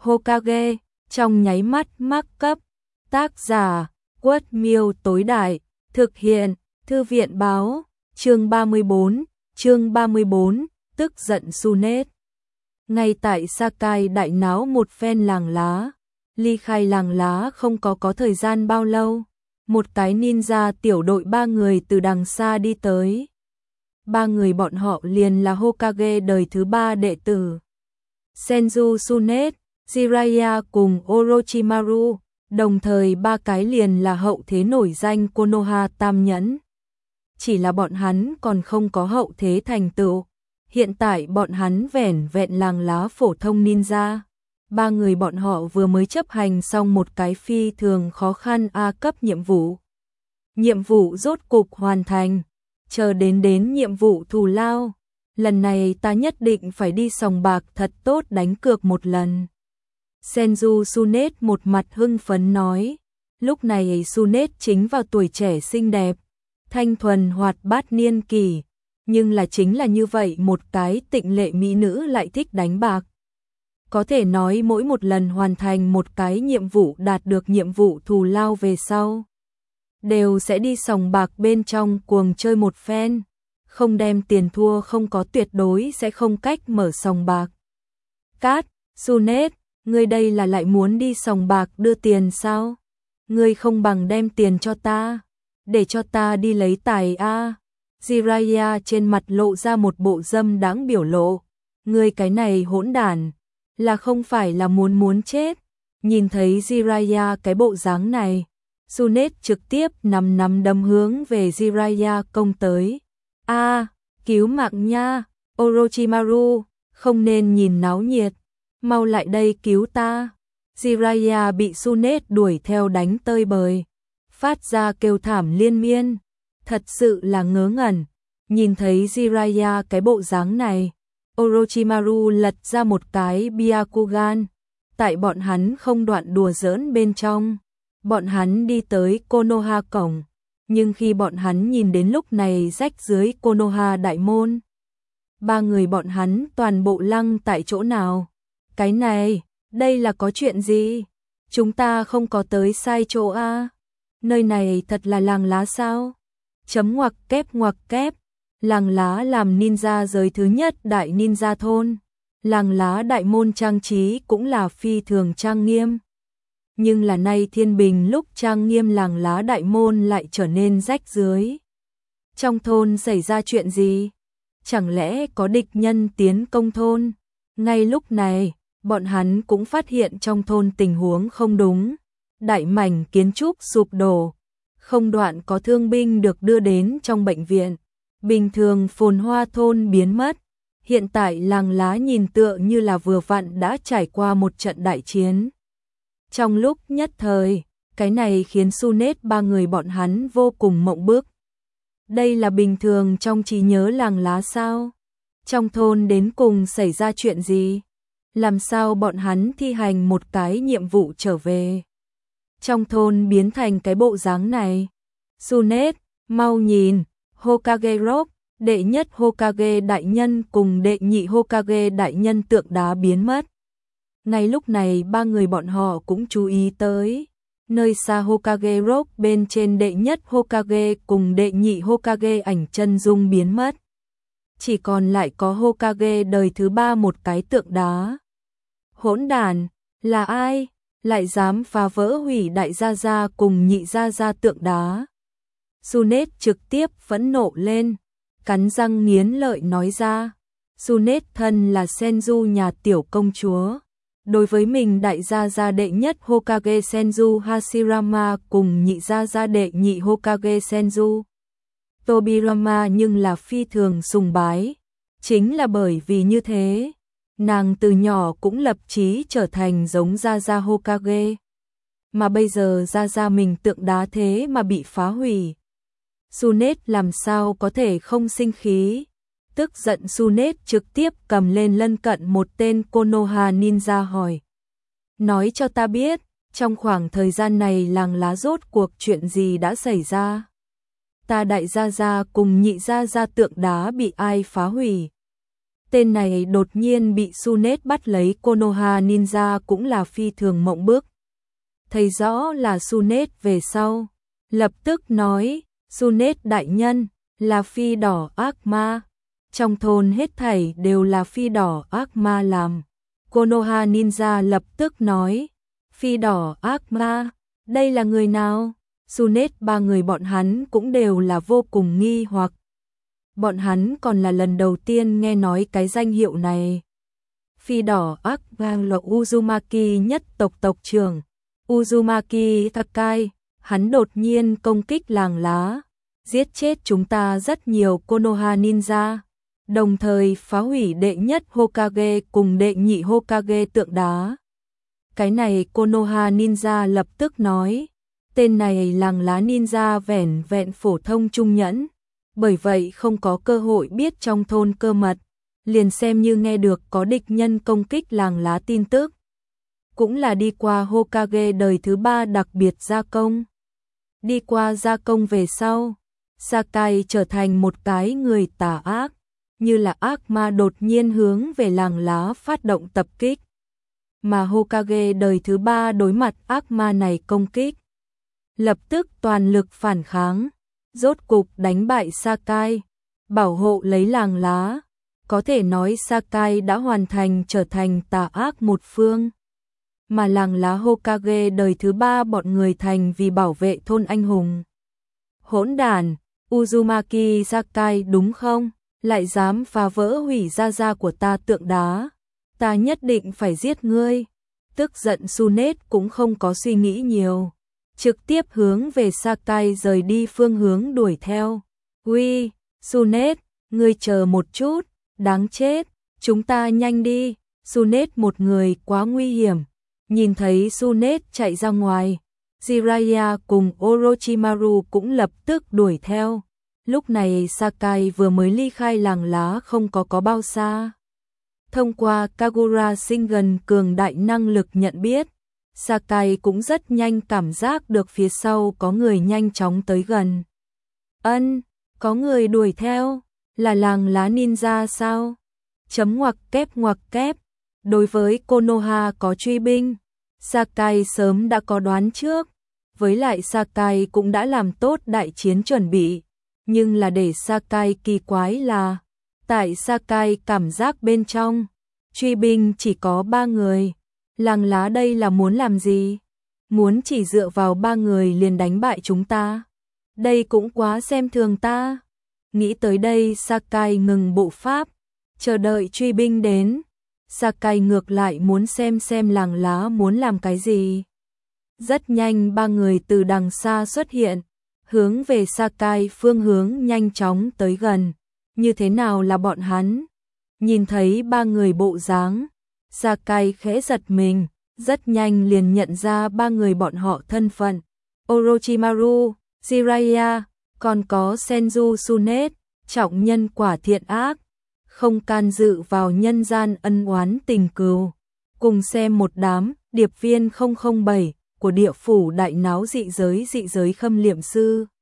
Hokage, trong nháy mắt mắc cấp. Tác giả, Quất Miêu tối đại, thực hiện, Thư viện báo, chương 34, tức giận Tsunade. Ngay tại Sakai đại náo một phen làng lá, ly khai làng lá không có thời gian bao lâu, một cái ninja tiểu đội 3 người từ đằng xa đi tới. 3 người bọn họ liền là Hokage đời thứ 3 đệ tử. Senju Tsunade, Jiraiya cùng Orochimaru, đồng thời 3 cái liền là hậu thế nổi danh Konoha Tam Nhẫn. Chỉ là bọn hắn còn không có hậu thế thành tựu, hiện tại bọn hắn vẻn vẹn làng lá phổ thông ninja. 3 người bọn họ vừa mới chấp hành xong một cái phi thường khó khăn A cấp nhiệm vụ. Nhiệm vụ rốt cục hoàn thành, chờ đến nhiệm vụ thù lao. Lần này ta nhất định phải đi sòng bạc thật tốt đánh cược một lần. Senju Tsunade một mặt hưng phấn nói. Lúc này Tsunade chính vào tuổi trẻ xinh đẹp, thanh thuần hoạt bát niên kỳ, nhưng là chính là như vậy một cái tịnh lệ mỹ nữ lại thích đánh bạc. Có thể nói mỗi một lần hoàn thành một cái nhiệm vụ đạt được nhiệm vụ thù lao về sau, đều sẽ đi sòng bạc bên trong cuồng chơi một phen, không đem tiền thua không có tuyệt đối sẽ không cách mở sòng bạc. Cát, Tsunade, ngươi đây là lại muốn đi sòng bạc đưa tiền sao? Ngươi không bằng đem tiền cho ta, để cho ta đi lấy tài a. Jiraiya trên mặt lộ ra một bộ dâm đáng biểu lộ. Ngươi cái này hỗn đản, là không phải là muốn chết. Nhìn thấy Jiraiya cái bộ dáng này, Tsunade trực tiếp nắm đấm hướng về Jiraiya công tới. A, cứu mạng nha, Orochimaru, không nên nhìn náo nhiệt, mau lại đây cứu ta. Jiraiya bị Tsunade đuổi theo đánh tơi bời, phát ra kêu thảm liên miên, thật sự là ngớ ngẩn. Nhìn thấy Jiraiya cái bộ dáng này, Orochimaru lật ra một cái Byakugan. Tại bọn hắn không đoạn đùa giỡn bên trong, bọn hắn đi tới Konoha cổng, nhưng khi bọn hắn nhìn đến lúc này rách dưới Konoha đại môn, 3 người bọn hắn toàn bộ lăng tại chỗ nào. Cái này, đây là có chuyện gì? Chúng ta không có tới sai chỗ a. Nơi này thật là làng lá sao? Chấm ngoặc kép, làng lá làm ninja giới thứ nhất đại ninja thôn. Làng lá đại môn trang trí cũng là phi thường trang nghiêm. Nhưng là nay thiên bình lúc trang nghiêm làng lá đại môn lại trở nên rách rưới. Trong thôn xảy ra chuyện gì? Chẳng lẽ có địch nhân tiến công thôn? Ngay lúc này, bọn hắn cũng phát hiện trong thôn tình huống không đúng. Đại mảnh kiến trúc sụp đổ, không đoạn có thương binh được đưa đến trong bệnh viện. Bình thường phồn hoa thôn biến mất. Hiện tại làng lá nhìn tựa như là vừa vặn đã trải qua một trận đại chiến. Trong lúc nhất thời, cái này khiến Tsunade 3 người bọn hắn vô cùng mộng bức. Đây là bình thường trong trí nhớ làng lá sao? Trong thôn đến cùng xảy ra chuyện gì? Làm sao bọn hắn thi hành một cái nhiệm vụ trở về? Trong thôn biến thành cái bộ dáng này. Tsunade, mau nhìn, Hokage Rock, đệ nhất Hokage đại nhân cùng đệ nhị Hokage đại nhân tượng đá biến mất. Ngay lúc này 3 người bọn họ cũng chú ý tới. Nơi xa Hokage Rock bên trên đệ nhất Hokage cùng đệ nhị Hokage ảnh chân dung biến mất. Chỉ còn lại có Hokage đời thứ 3 một cái tượng đá. Hỗn đản, là ai? Lại dám phá vỡ hủy đại gia gia cùng nhị gia gia tượng đá. Tsunade trực tiếp phẫn nộ lên, cắn răng nghiến lợi nói ra. Tsunade thân là Senju nhà tiểu công chúa. Đối với mình đại gia gia đệ nhất Hokage Senju Hashirama cùng nhị gia gia đệ nhị Hokage Senju Tobirama nhưng là phi thường sùng bái. Chính là bởi vì như thế, nàng từ nhỏ cũng lập chí trở thành giống gia gia Hokage. Mà bây giờ gia gia mình tượng đá thế mà bị phá hủy. Tsunade làm sao có thể không sinh khí. Tức giận Tsunade trực tiếp cầm lên lân cận một tên Konoha ninja hỏi. Nói cho ta biết, trong khoảng thời gian này làng lá rốt cuộc chuyện gì đã xảy ra? Ta đại gia gia cùng nhị gia gia tượng đá bị ai phá hủy? Tên này đột nhiên bị Sunet bắt lấy, Konoha Ninja cũng là phi thường mộng bức. Thấy rõ là Sunet về sau, lập tức nói, Sunet đại nhân, là phi đỏ ác ma. Trong thôn hết thảy đều là phi đỏ ác ma làm. Konoha Ninja lập tức nói, phi đỏ ác ma, đây là người nào? Sunet ba người bọn hắn cũng đều là vô cùng nghi hoặc. Bọn hắn còn là lần đầu tiên nghe nói cái danh hiệu này. Phi đỏ ác ma là Uzumaki nhất tộc tộc trưởng, Uzumaki Takai, hắn đột nhiên công kích làng lá, giết chết chúng ta rất nhiều Konoha Ninja, đồng thời phá hủy đệ nhất Hokage cùng đệ nhị Hokage tượng đá. Cái này Konoha Ninja lập tức nói, tên này làng lá ninja vẻn vẹn phổ thông trung nhẫn, bởi vậy không có cơ hội biết trong thôn cơ mật, liền xem như nghe được có địch nhân công kích làng lá tin tức. Cũng là đi qua Hokage đời thứ 3 đặc biệt gia công. Đi qua gia công về sau, Sakai trở thành một cái người tà ác, như là ác ma đột nhiên hướng về làng lá phát động tập kích. Mà Hokage đời thứ 3 đối mặt ác ma này công kích, lập tức toàn lực phản kháng, rốt cục đánh bại Sakai, bảo hộ lấy làng lá. Có thể nói Sakai đã hoàn thành trở thành tà ác một phương. Mà làng lá Hokage đời thứ 3 bọn người thành vì bảo vệ thôn anh hùng. Hỗn đản, Uzumaki Sakai đúng không? Lại dám phá vỡ hủy gia của ta tượng đá. Ta nhất định phải giết ngươi. Tức giận Sunet cũng không có suy nghĩ nhiều, trực tiếp hướng về Sakai rời đi phương hướng đuổi theo. Uy, Sunet, ngươi chờ một chút, đáng chết, chúng ta nhanh đi. Sunet một người quá nguy hiểm. Nhìn thấy Sunet chạy ra ngoài, Jiraiya cùng Orochimaru cũng lập tức đuổi theo. Lúc này Sakai vừa mới ly khai làng lá không có bao xa. Thông qua Kagura sinh gần cường đại năng lực nhận biết, Sakai cũng rất nhanh cảm giác được phía sau có người nhanh chóng tới gần. Có người đuổi theo, là làng lá ninja sao? Chấm ngoặc kép. Đối với Konoha có truy binh, Sakai sớm đã có đoán trước, với lại Sakai cũng đã làm tốt đại chiến chuẩn bị, nhưng là để Sakai kỳ quái là, tại Sakai cảm giác bên trong, truy binh chỉ có 3 người, làng lá đây là muốn làm gì? Muốn chỉ dựa vào 3 người liền đánh bại chúng ta? Đây cũng quá xem thường ta. Nghĩ tới đây Sakai ngừng bộ pháp, chờ đợi truy binh đến. Sakai ngược lại muốn xem làng lá muốn làm cái gì. Rất nhanh 3 người từ đằng xa xuất hiện, hướng về Sakai phương hướng nhanh chóng tới gần. Như thế nào là bọn hắn? Nhìn thấy 3 người bộ dáng, Sakai khẽ giật mình, rất nhanh liền nhận ra 3 người bọn họ thân phận. Orochimaru, Jiraiya, còn có Senju Sunet, trọng nhân quả thiện ác, không can dự vào nhân gian ân oán tình cừu. Cùng xem một đám điệp viên 007 của địa phủ đại náo dị giới khâm liệm sư.